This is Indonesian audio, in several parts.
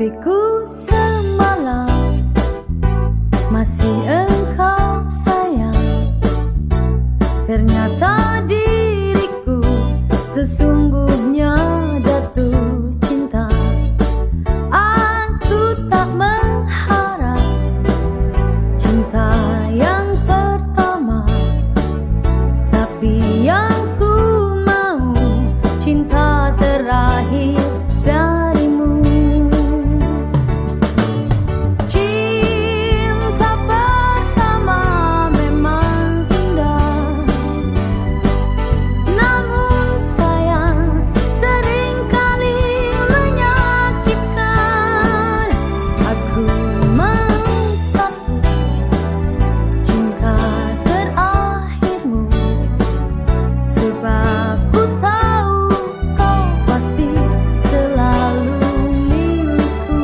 Mimpiku semalam masih engkau sayang. Ternyata diriku sesungguhnya jatuh cinta. Aku tak mengharap cinta yang pertama, tapi yang ku mau cinta terakhir darimu. Cinta pertama memang indah, namun sayang seringkali menyakitkan. Aku mau satu cinta terakhirmu, sebab ku tahu kau pasti selalu milikku.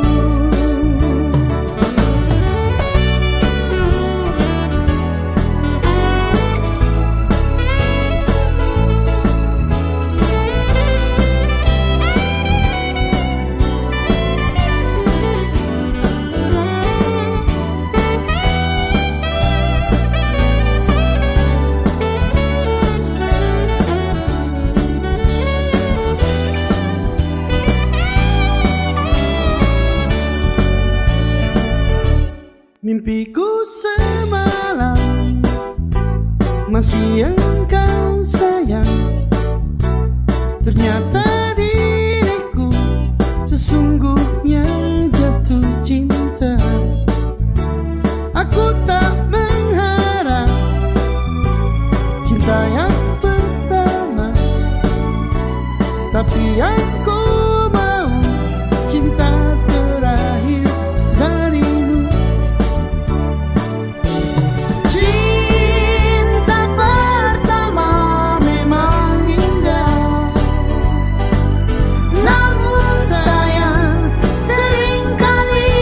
Mimpiku semalam masih engkau sayang. Ternyata diriku sesungguhnya jatuh cinta. Aku tak mengharap cinta yang pertama, tapi aku mau cinta terakhir darimu. Cinta pertama memang indah, namun sayang seringkali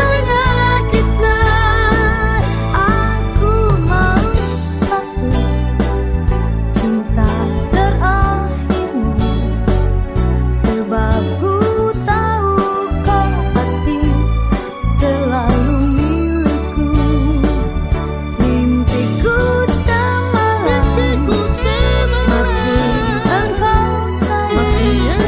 menyakitkan. Aku mau satu cinta terakhirmu, sebab ku tahu kau pasti selalu milikku. Mimpiku semalam Mimpiku semalam masih engkau sayang. masih